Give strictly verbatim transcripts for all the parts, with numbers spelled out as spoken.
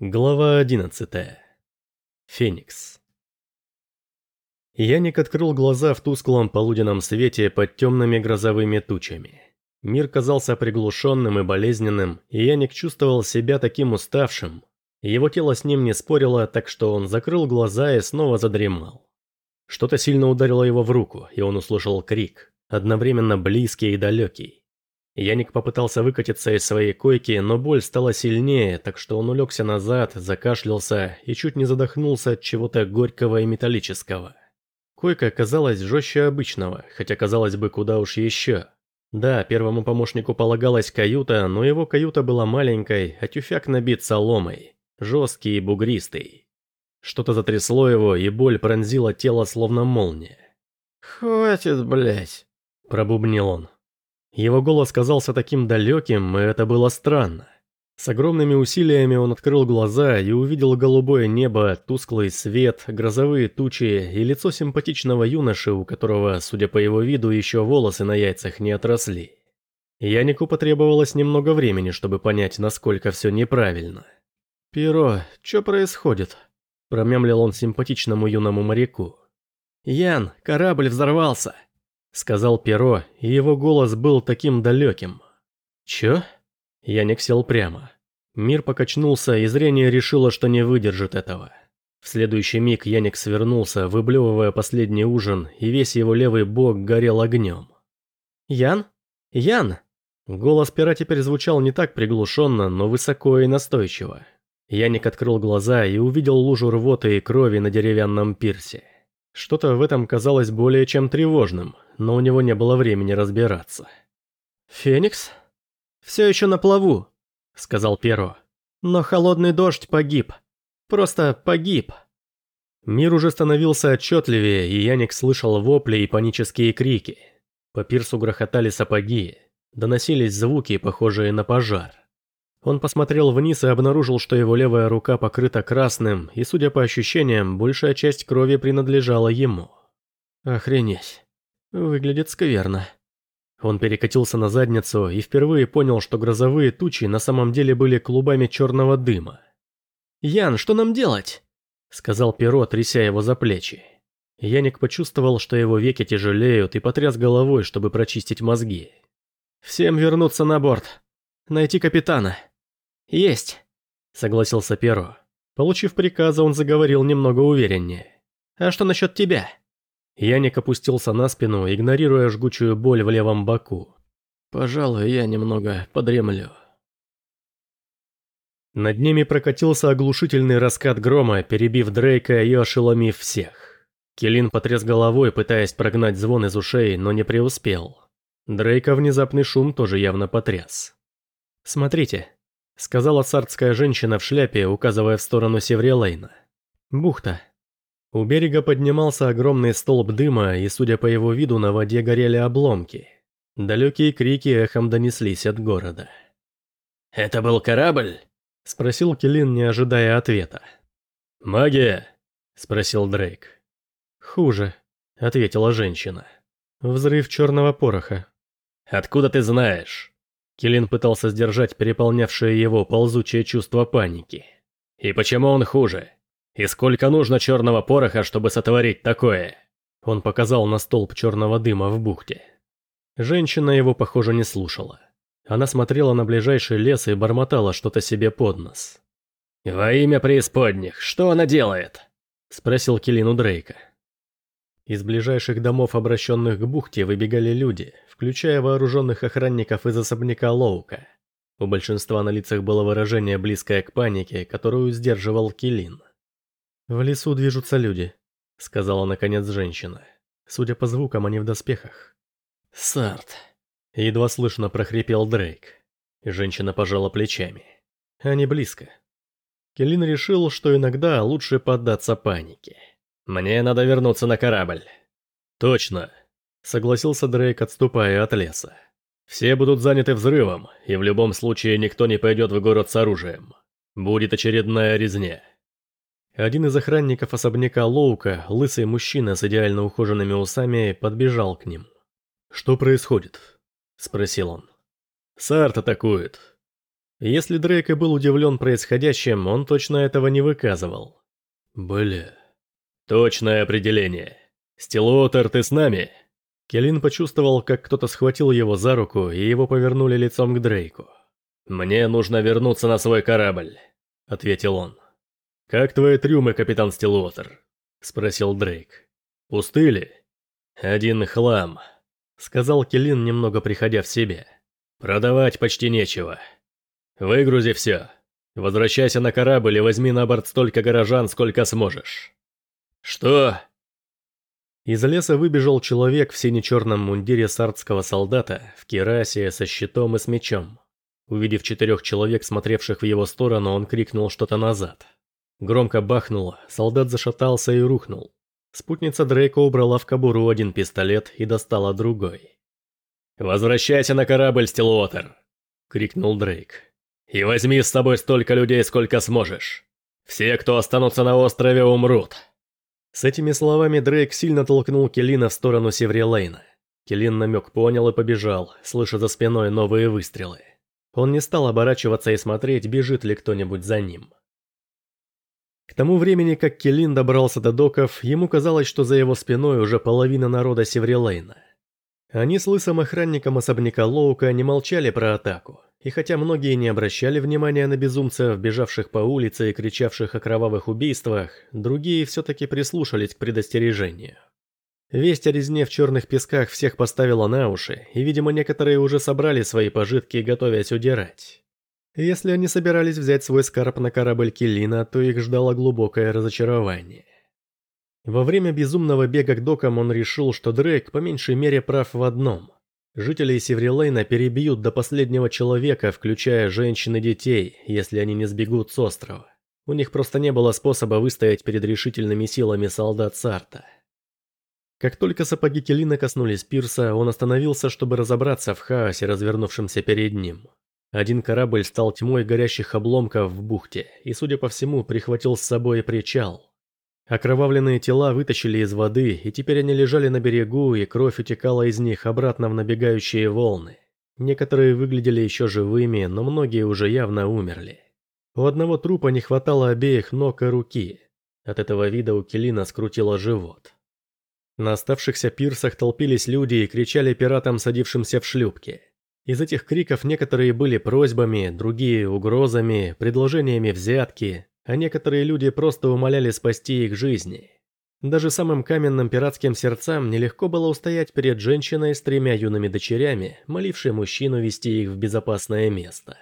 Глава одиннадцатая. Феникс. Яник открыл глаза в тусклом полуденном свете под темными грозовыми тучами. Мир казался приглушенным и болезненным, и Яник чувствовал себя таким уставшим. Его тело с ним не спорило, так что он закрыл глаза и снова задремал. Что-то сильно ударило его в руку, и он услышал крик, одновременно близкий и далекий. Яник попытался выкатиться из своей койки, но боль стала сильнее, так что он улегся назад, закашлялся и чуть не задохнулся от чего-то горького и металлического. Койка оказалась жестче обычного, хотя казалось бы куда уж еще. Да, первому помощнику полагалась каюта, но его каюта была маленькой, а тюфяк набит соломой, жесткий и бугристый. Что-то затрясло его, и боль пронзила тело словно молния. «Хватит, блять!» – пробубнил он. Его голос казался таким далеким, и это было странно. С огромными усилиями он открыл глаза и увидел голубое небо, тусклый свет, грозовые тучи и лицо симпатичного юноши, у которого, судя по его виду, еще волосы на яйцах не отросли. Янику потребовалось немного времени, чтобы понять, насколько все неправильно. «Перо, что происходит?» – промямлил он симпатичному юному моряку. «Ян, корабль взорвался!» — сказал Перо, и его голос был таким далеким. «Чё?» Яник сел прямо. Мир покачнулся, и зрение решило, что не выдержит этого. В следующий миг Яник свернулся, выблевывая последний ужин, и весь его левый бок горел огнем. «Ян? Ян?» Голос Пера теперь звучал не так приглушенно, но высоко и настойчиво. Яник открыл глаза и увидел лужу рвоты и крови на деревянном пирсе. Что-то в этом казалось более чем тревожным, но у него не было времени разбираться. «Феникс? Все еще на плаву», — сказал Перо. «Но холодный дождь погиб. Просто погиб». Мир уже становился отчетливее, и Яник слышал вопли и панические крики. По пирсу грохотали сапоги, доносились звуки, похожие на пожар. Он посмотрел вниз и обнаружил, что его левая рука покрыта красным, и, судя по ощущениям, большая часть крови принадлежала ему. Охренеть. Выглядит скверно. Он перекатился на задницу и впервые понял, что грозовые тучи на самом деле были клубами черного дыма. «Ян, что нам делать?» — сказал Перо, тряся его за плечи. Яник почувствовал, что его веки тяжелеют, и потряс головой, чтобы прочистить мозги. «Всем вернуться на борт. Найти капитана». «Есть», — согласился Перо. Получив приказ, он заговорил немного увереннее. «А что насчет тебя?» Яник опустился на спину, игнорируя жгучую боль в левом боку. «Пожалуй, я немного подремлю». Над ними прокатился оглушительный раскат грома, перебив Дрейка и ошеломив всех. Келин потряс головой, пытаясь прогнать звон из ушей, но не преуспел. Дрейка внезапный шум тоже явно потряс. «Смотрите», — сказала сардская женщина в шляпе, указывая в сторону Севрелейна. «Бухта». У берега поднимался огромный столб дыма, и, судя по его виду, на воде горели обломки. Далекие крики эхом донеслись от города. «Это был корабль?» — спросил Келин, не ожидая ответа. «Магия?» — спросил Дрейк. «Хуже», — ответила женщина. «Взрыв черного пороха». «Откуда ты знаешь?» Келин пытался сдержать переполнявшее его ползучее чувство паники. «И почему он хуже? И сколько нужно черного пороха, чтобы сотворить такое?» Он показал на столб черного дыма в бухте. Женщина его, похоже, не слушала. Она смотрела на ближайший лес и бормотала что-то себе под нос. «Во имя преисподних, что она делает?» — спросил Келин у Дрейка. Из ближайших домов, обращенных к бухте, выбегали люди, включая вооруженных охранников из особняка Лоука. У большинства на лицах было выражение, близкое к панике, которую сдерживал Келин. «В лесу движутся люди», — сказала наконец женщина. Судя по звукам, они в доспехах. «Сард», — едва слышно прохрипел Дрейк. Женщина пожала плечами. «Они близко». Келин решил, что иногда лучше поддаться панике. «Мне надо вернуться на корабль». «Точно», — согласился Дрейк, отступая от леса. «Все будут заняты взрывом, и в любом случае никто не пойдет в город с оружием. Будет очередная резня». Один из охранников особняка Лоука, лысый мужчина с идеально ухоженными усами, подбежал к ним. «Что происходит?» – спросил он. «Сард атакует». Если Дрейк и был удивлен происходящим, он точно этого не выказывал. Бля. Точное определение. Стиллуотер, ты с нами? Келлин почувствовал, как кто-то схватил его за руку, и его повернули лицом к Дрейку. «Мне нужно вернуться на свой корабль», — ответил он. «Как твои трюмы, капитан Стиллуотер?» — спросил Дрейк. «Пустыли?» «Один хлам», — сказал Келлин, немного приходя в себя. «Продавать почти нечего. Выгрузи все. Возвращайся на корабль и возьми на борт столько горожан, сколько сможешь». «Что?» Из леса выбежал человек в сине-черном мундире сардского солдата, в кирасе, со щитом и с мечом. Увидев четырех человек, смотревших в его сторону, он крикнул что-то назад. Громко бахнуло, солдат зашатался и рухнул. Спутница Дрейка убрала в кобуру один пистолет и достала другой. «Возвращайся на корабль, Стиллуотер!» — крикнул Дрейк. «И возьми с собой столько людей, сколько сможешь. Все, кто останутся на острове, умрут». С этими словами Дрейк сильно толкнул Келлина в сторону Севрилейна. Келлин намек понял и побежал, слыша за спиной новые выстрелы. Он не стал оборачиваться и смотреть, бежит ли кто-нибудь за ним. К тому времени, как Келлин добрался до доков, ему казалось, что за его спиной уже половина народа Севрилейна. Они с лысым охранником особняка Лоука не молчали про атаку, и хотя многие не обращали внимания на безумцев, бежавших по улице и кричавших о кровавых убийствах, другие все-таки прислушались к предостережению. Весть о резне в черных песках всех поставила на уши, и, видимо, некоторые уже собрали свои пожитки, готовясь удирать. Если они собирались взять свой скарб на корабль Келлина, то их ждало глубокое разочарование. Во время безумного бега к докам он решил, что Дрейк по меньшей мере прав в одном. Жителей Севрилейна перебьют до последнего человека, включая женщин и детей, если они не сбегут с острова. У них просто не было способа выстоять перед решительными силами солдат Сарта. Как только сапоги Келлина коснулись пирса, он остановился, чтобы разобраться в хаосе, развернувшемся перед ним. Один корабль стал тьмой горящих обломков в бухте, и, судя по всему, прихватил с собой и причал. Окровавленные тела вытащили из воды, и теперь они лежали на берегу, и кровь утекала из них обратно в набегающие волны. Некоторые выглядели еще живыми, но многие уже явно умерли. У одного трупа не хватало обеих ног и руки. От этого вида у Келлина скрутило живот. На оставшихся пирсах толпились люди и кричали пиратам, садившимся в шлюпки. Из этих криков некоторые были просьбами, другие – угрозами, предложениями взятки, а некоторые люди просто умоляли спасти их жизни. Даже самым каменным пиратским сердцам нелегко было устоять перед женщиной с тремя юными дочерями, молившей мужчину вести их в безопасное место.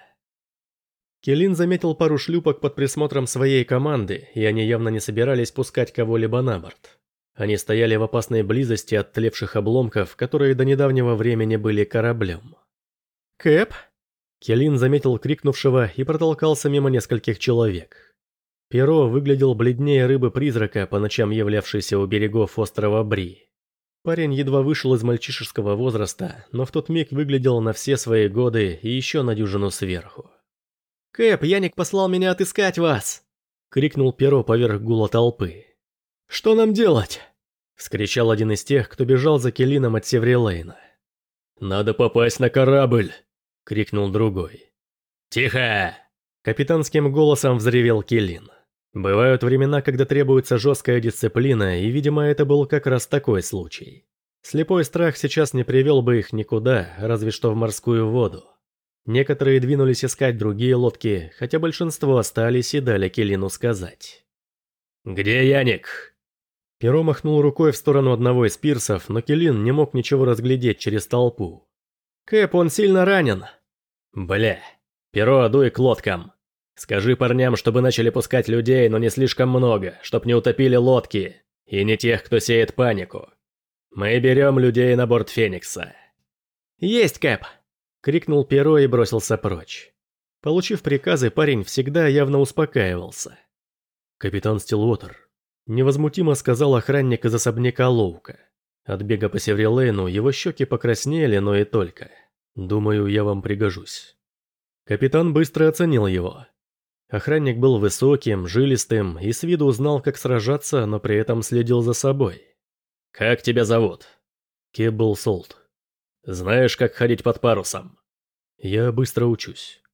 Келлин заметил пару шлюпок под присмотром своей команды, и они явно не собирались пускать кого-либо на борт. Они стояли в опасной близости от тлевших обломков, которые до недавнего времени были кораблем. «Кэп?» Келлин заметил крикнувшего и протолкался мимо нескольких человек. Перо выглядел бледнее рыбы-призрака, по ночам являвшейся у берегов острова Бри. Парень едва вышел из мальчишеского возраста, но в тот миг выглядел на все свои годы и еще на дюжину сверху. «Кэп, Яник послал меня отыскать вас!» — крикнул Перо поверх гула толпы. «Что нам делать?» — вскричал один из тех, кто бежал за Келлином от Севрилейна. «Надо попасть на корабль!» — крикнул другой. «Тихо!» — капитанским голосом взревел Келлин. Бывают времена, когда требуется жесткая дисциплина, и, видимо, это был как раз такой случай. Слепой страх сейчас не привел бы их никуда, разве что в морскую воду. Некоторые двинулись искать другие лодки, хотя большинство остались и дали Келлину сказать. «Где Яник?» Перо махнул рукой в сторону одного из пирсов, но Келлин не мог ничего разглядеть через толпу. «Кэп, он сильно ранен!» «Бля! Перо, дуй к лодкам! Скажи парням, чтобы начали пускать людей, но не слишком много, чтоб не утопили лодки, и не тех, кто сеет панику. Мы берем людей на борт Феникса». «Есть, Кэп!» — крикнул Перо и бросился прочь. Получив приказы, парень всегда явно успокаивался. «Капитан Стиллуотер», — невозмутимо сказал охранник из особняка Лоука. От бега по Севрилейну его щеки покраснели, но и только. «Думаю, я вам пригожусь». Капитан быстро оценил его. Охранник был высоким, жилистым и с виду знал, как сражаться, но при этом следил за собой. «Как тебя зовут?» «Кеббл Солт». «Знаешь, как ходить под парусом?» «Я быстро учусь».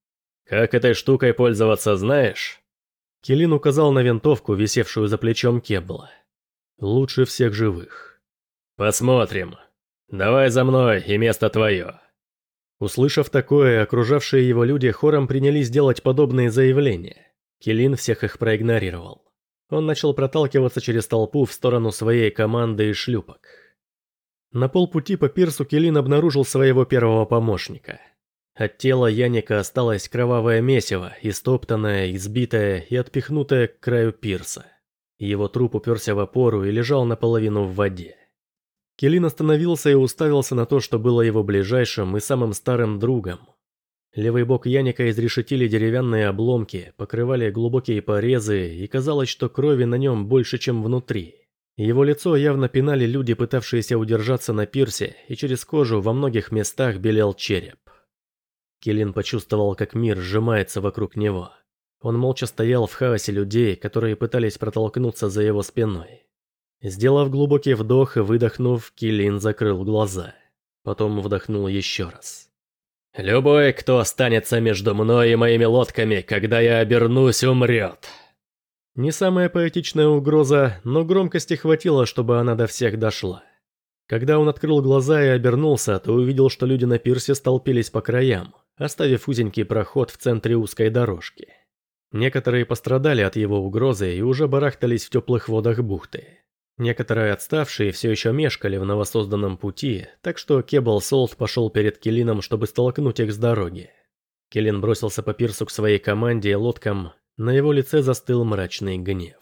Как этой штукой пользоваться, знаешь?» Келин указал на винтовку, висевшую за плечом Кебла. «Лучше всех живых». «Посмотрим. Давай за мной, и место твое». Услышав такое, окружавшие его люди хором принялись делать подобные заявления. Келин всех их проигнорировал. Он начал проталкиваться через толпу в сторону своей команды и шлюпок. На полпути по пирсу Келин обнаружил своего первого помощника. От тела Яника осталось кровавое месиво, истоптанное, избитое и отпихнутое к краю пирса. Его труп уперся в опору и лежал наполовину в воде. Келин остановился и уставился на то, что было его ближайшим и самым старым другом. Левый бок Яника изрешетили деревянные обломки, покрывали глубокие порезы, и казалось, что крови на нем больше, чем внутри. Его лицо явно пинали люди, пытавшиеся удержаться на пирсе, и через кожу во многих местах белел череп. Келин почувствовал, как мир сжимается вокруг него. Он молча стоял в хаосе людей, которые пытались протолкнуться за его спиной. Сделав глубокий вдох и выдохнув, Келин закрыл глаза. Потом вдохнул еще раз. «Любой, кто останется между мной и моими лодками, когда я обернусь, умрет». Не самая поэтичная угроза, но громкости хватило, чтобы она до всех дошла. Когда он открыл глаза и обернулся, то увидел, что люди на пирсе столпились по краям, оставив узенький проход в центре узкой дорожки. Некоторые пострадали от его угрозы и уже барахтались в теплых водах бухты. Некоторые отставшие все еще мешкали в новосозданном пути, так что Кебл Солт пошел перед Келином, чтобы столкнуть их с дороги. Келин бросился по пирсу к своей команде и лодкам, на его лице застыл мрачный гнев.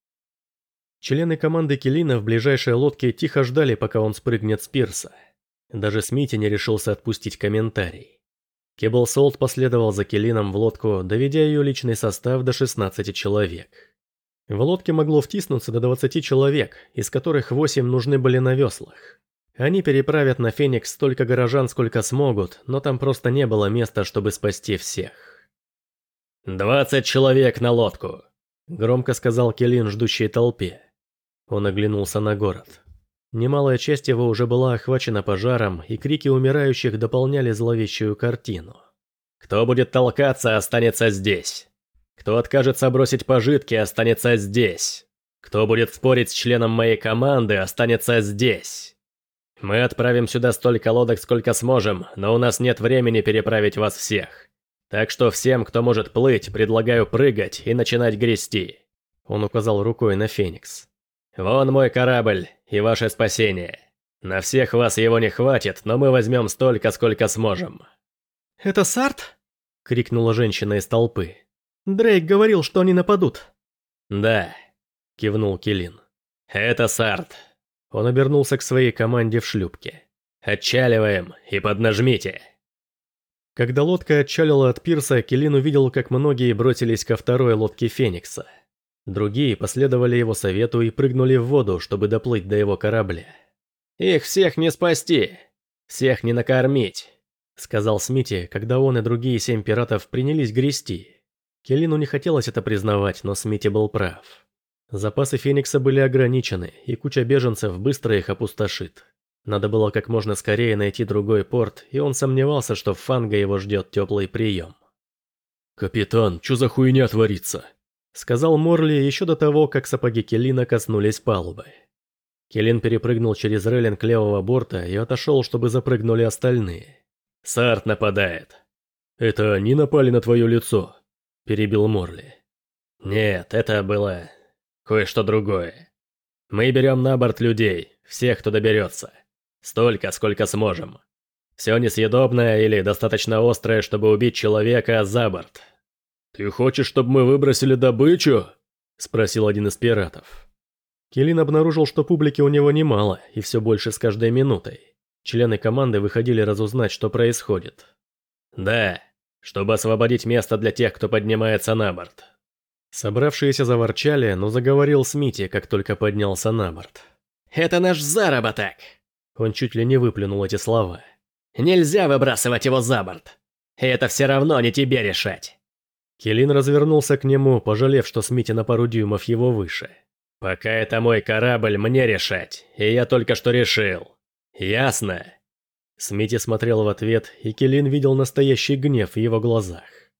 Члены команды Келина в ближайшей лодке тихо ждали, пока он спрыгнет с пирса. Даже Смити не решился отпустить комментарий. Кебл Солт последовал за Келином в лодку, доведя ее личный состав до шестнадцати человек. В лодке могло втиснуться до двадцати человек, из которых восемь нужны были на веслах. Они переправят на Феникс столько горожан, сколько смогут, но там просто не было места, чтобы спасти всех. «Двадцать человек на лодку!» – громко сказал Келин ждущей толпе. Он оглянулся на город. Немалая часть его уже была охвачена пожаром, и крики умирающих дополняли зловещую картину. «Кто будет толкаться, останется здесь. Кто откажется бросить пожитки, останется здесь. Кто будет спорить с членом моей команды, останется здесь. Мы отправим сюда столько лодок, сколько сможем, но у нас нет времени переправить вас всех. Так что всем, кто может плыть, предлагаю прыгать и начинать грести». Он указал рукой на Феникс. «Вон мой корабль и ваше спасение. На всех вас его не хватит, но мы возьмем столько, сколько сможем». «Это Сарт?» – крикнула женщина из толпы. «Дрейк говорил, что они нападут». «Да», – кивнул Келин. «Это Сарт». Он обернулся к своей команде в шлюпке. «Отчаливаем и поднажмите». Когда лодка отчалила от пирса, Келин увидел, как многие бросились ко второй лодке Феникса. Другие последовали его совету и прыгнули в воду, чтобы доплыть до его корабля. «Их всех не спасти, всех не накормить», — сказал Смити, когда он и другие семь пиратов принялись грести. Келину не хотелось это признавать, но Смити был прав. Запасы Феникса были ограничены, и куча беженцев быстро их опустошит. Надо было как можно скорее найти другой порт, и он сомневался, что в Фанго его ждет теплый прием. «Капитан, что за хуйня творится?» — сказал Морли еще до того, как сапоги Келина коснулись палубы. Келин перепрыгнул через рейлинг левого борта и отошел, чтобы запрыгнули остальные. «Сарт нападает». «Это они напали на твое лицо?» — перебил Морли. «Нет, это было кое-что другое. Мы берем на борт людей, всех, кто доберется. Столько, сколько сможем. Все несъедобное или достаточно острое, чтобы убить человека, за борт». «Ты хочешь, чтобы мы выбросили добычу?» – спросил один из пиратов. Келин обнаружил, что публики у него немало, и все больше с каждой минутой. Члены команды выходили разузнать, что происходит. «Да, чтобы освободить место для тех, кто поднимается на борт». Собравшиеся заворчали, но заговорил Смити, как только поднялся на борт. «Это наш заработок!» Он чуть ли не выплюнул эти слова. «Нельзя выбрасывать его за борт! И это все равно не тебе решать!» Келин развернулся к нему, пожалев, что Смити на пару дюймов его выше. «Пока это мой корабль, мне решать, и я только что решил. Ясно?» Смити смотрел в ответ, и Келин видел настоящий гнев в его глазах.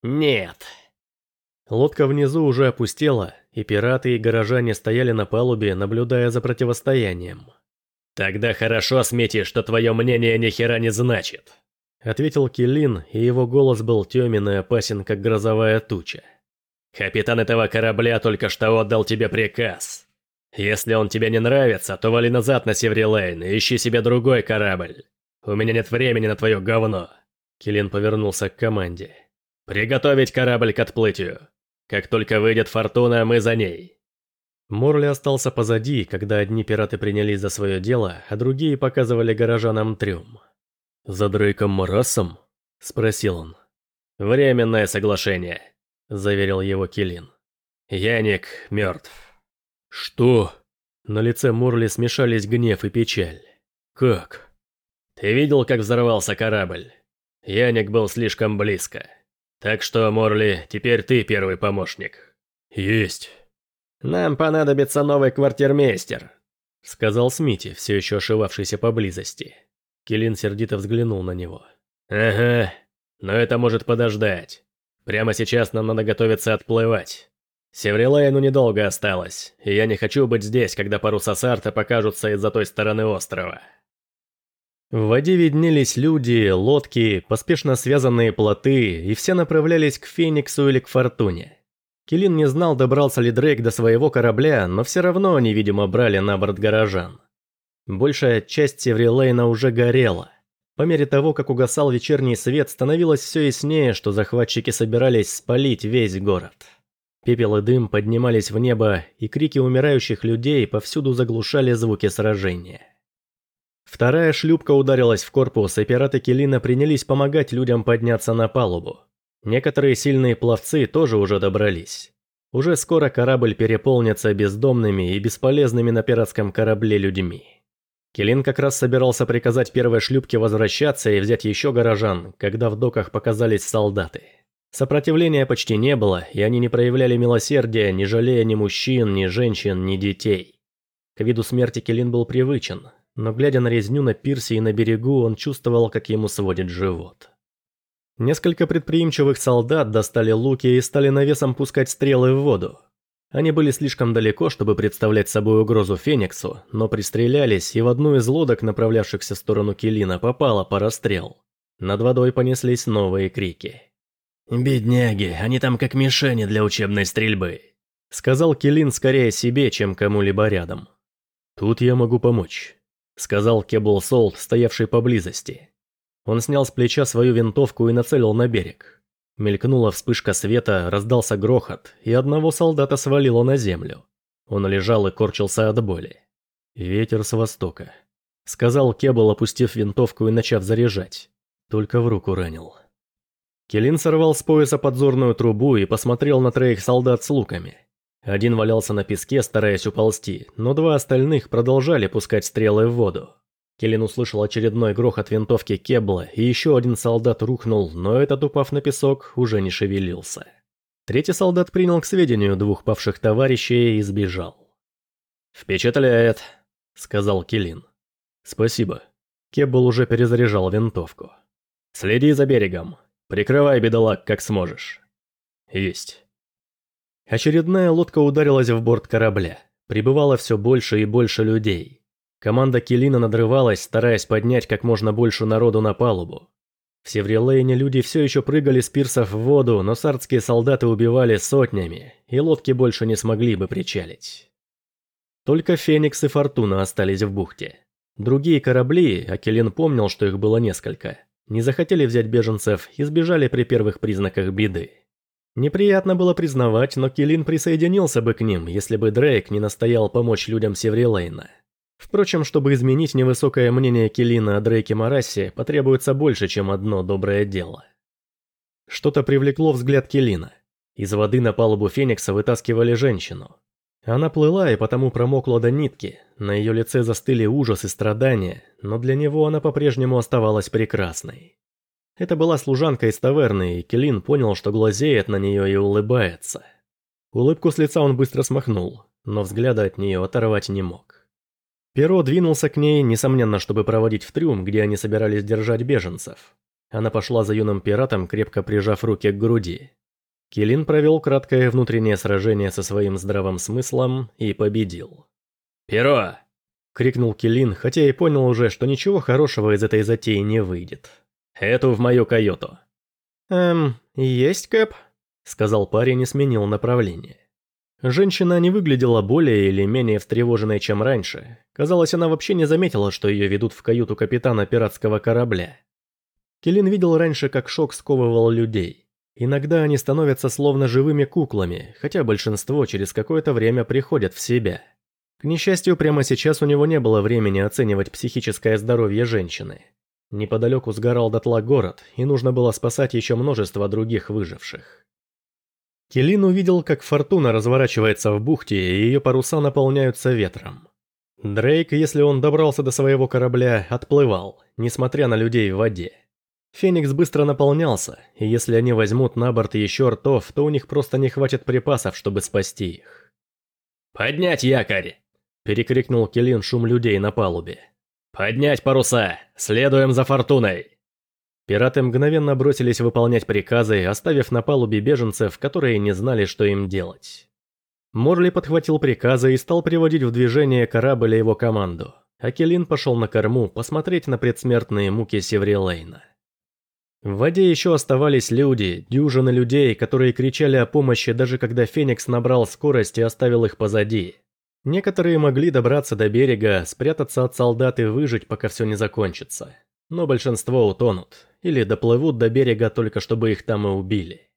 Нет. Лодка внизу уже опустела, и пираты и горожане стояли на палубе, наблюдая за противостоянием. Тогда хорошо, Смити, что твое мнение ни хера не значит. Ответил Киллин, и его голос был тёмен и опасен, как грозовая туча. Капитан этого корабля только что отдал тебе приказ. Если он тебе не нравится, то вали назад на Севрилейн и ищи себе другой корабль. У меня нет времени на твое говно. Киллин повернулся к команде. Приготовить корабль к отплытию. Как только выйдет Фортуна, мы за ней. Морли остался позади, когда одни пираты принялись за свое дело, а другие показывали горожанам трюм. «За Дрейком Марасом?» – спросил он. «Временное соглашение», – заверил его Киллин. «Яник мертв». «Что?» На лице Морли смешались гнев и печаль. «Как?» «Ты видел, как взорвался корабль? Яник был слишком близко. Так что, Морли, теперь ты первый помощник». «Есть». «Нам понадобится новый квартирмейстер», — сказал Смити, все еще ошивавшийся поблизости. Киллин сердито взглянул на него. «Ага, но это может подождать. Прямо сейчас нам надо готовиться отплывать. Севрилейну недолго осталось, и я не хочу быть здесь, когда паруса Сарта покажутся из-за той стороны острова». В воде виднелись люди, лодки, поспешно связанные плоты, и все направлялись к Фениксу или к Фортуне. Киллин не знал, добрался ли Дрейк до своего корабля, но все равно они, видимо, брали на борт горожан. Большая часть Севрилейна уже горела. По мере того, как угасал вечерний свет, становилось все яснее, что захватчики собирались спалить весь город. Пепел и дым поднимались в небо, и крики умирающих людей повсюду заглушали звуки сражения. Вторая шлюпка ударилась в корпус, и пираты Киллина принялись помогать людям подняться на палубу. Некоторые сильные пловцы тоже уже добрались. Уже скоро корабль переполнится бездомными и бесполезными на пиратском корабле людьми. Киллин как раз собирался приказать первой шлюпке возвращаться и взять еще горожан, когда в доках показались солдаты. Сопротивления почти не было, и они не проявляли милосердия, не жалея ни мужчин, ни женщин, ни детей. К виду смерти Киллин был привычен, но глядя на резню на пирсе и на берегу, он чувствовал, как ему сводит живот. Несколько предприимчивых солдат достали луки и стали навесом пускать стрелы в воду. Они были слишком далеко, чтобы представлять собой угрозу Фениксу, но пристрелялись, и в одну из лодок, направлявшихся в сторону Киллина, попала пара стрел. Над водой понеслись новые крики. «Бедняги, они там как мишени для учебной стрельбы», — сказал Киллин скорее себе, чем кому-либо рядом. «Тут я могу помочь», — сказал Кебл Солт, стоявший поблизости. Он снял с плеча свою винтовку и нацелил на берег. Мелькнула вспышка света, раздался грохот, и одного солдата свалило на землю. Он лежал и корчился от боли. «Ветер с востока», — сказал Кебл, опустив винтовку и начав заряжать. Только в руку ранил. Киллин сорвал с пояса подзорную трубу и посмотрел на троих солдат с луками. Один валялся на песке, стараясь уползти, но два остальных продолжали пускать стрелы в воду. Киллин услышал очередной грохот винтовки Кебла, и еще один солдат рухнул, но этот, упав на песок, уже не шевелился. Третий солдат принял к сведению двух павших товарищей и сбежал. «Впечатляет», — сказал Киллин. «Спасибо». Кебл уже перезаряжал винтовку. «Следи за берегом. Прикрывай бедолаг, как сможешь». «Есть». Очередная лодка ударилась в борт корабля. Прибывало все больше и больше людей. Команда Киллина надрывалась, стараясь поднять как можно больше народу на палубу. В Севрилейне люди все еще прыгали с пирсов в воду, но сардские солдаты убивали сотнями, и лодки больше не смогли бы причалить. Только Феникс и Фортуна остались в бухте. Другие корабли, а Киллин помнил, что их было несколько, не захотели взять беженцев и сбежали при первых признаках беды. Неприятно было признавать, но Киллин присоединился бы к ним, если бы Дрейк не настоял помочь людям Севрилейна. Впрочем, чтобы изменить невысокое мнение Киллина о Дрейке Марасе, потребуется больше, чем одно доброе дело. Что-то привлекло взгляд Киллина. Из воды на палубу Феникса вытаскивали женщину. Она плыла и потому промокла до нитки, на ее лице застыли ужас и страдания, но для него она по-прежнему оставалась прекрасной. Это была служанка из таверны, и Киллин понял, что глазеет на нее и улыбается. Улыбку с лица он быстро смахнул, но взгляда от нее оторвать не мог. Перо двинулся к ней, несомненно, чтобы проводить в трюм, где они собирались держать беженцев. Она пошла за юным пиратом, крепко прижав руки к груди. Килин провел краткое внутреннее сражение со своим здравым смыслом и победил. «Перо!» — крикнул Килин, хотя и понял уже, что ничего хорошего из этой затеи не выйдет. «Эту в мою каюту». «Эм, есть, Кэп?» — сказал парень и сменил направление. Женщина не выглядела более или менее встревоженной, чем раньше. Казалось, она вообще не заметила, что ее ведут в каюту капитана пиратского корабля. Килин видел раньше, как шок сковывал людей. Иногда они становятся словно живыми куклами, хотя большинство через какое-то время приходят в себя. К несчастью, прямо сейчас у него не было времени оценивать психическое здоровье женщины. Неподалеку сгорал дотла город, и нужно было спасать еще множество других выживших. Килин увидел, как Фортуна разворачивается в бухте, и ее паруса наполняются ветром. Дрейк, если он добрался до своего корабля, отплывал, несмотря на людей в воде. Феникс быстро наполнялся, и если они возьмут на борт еще ртов, то у них просто не хватит припасов, чтобы спасти их. «Поднять якорь!» – перекрикнул Килин шум людей на палубе. «Поднять паруса! Следуем за Фортуной!» Пираты мгновенно бросились выполнять приказы, оставив на палубе беженцев, которые не знали, что им делать. Морли подхватил приказы и стал приводить в движение корабль и его команду, а Килин пошел на корму посмотреть на предсмертные муки Севрилейна. В воде еще оставались люди, дюжины людей, которые кричали о помощи, даже когда Феникс набрал скорость и оставил их позади. Некоторые могли добраться до берега, спрятаться от солдат и выжить, пока все не закончится. Но большинство утонут, или доплывут до берега только чтобы их там и убили.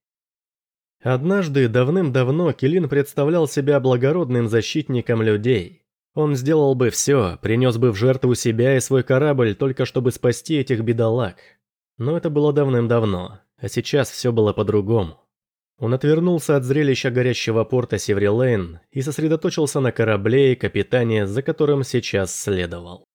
Однажды, давным-давно, Килин представлял себя благородным защитником людей. Он сделал бы все, принес бы в жертву себя и свой корабль, только чтобы спасти этих бедолаг. Но это было давным-давно, а сейчас все было по-другому. Он отвернулся от зрелища горящего порта Севрилейн и сосредоточился на корабле и капитане, за которым сейчас следовал.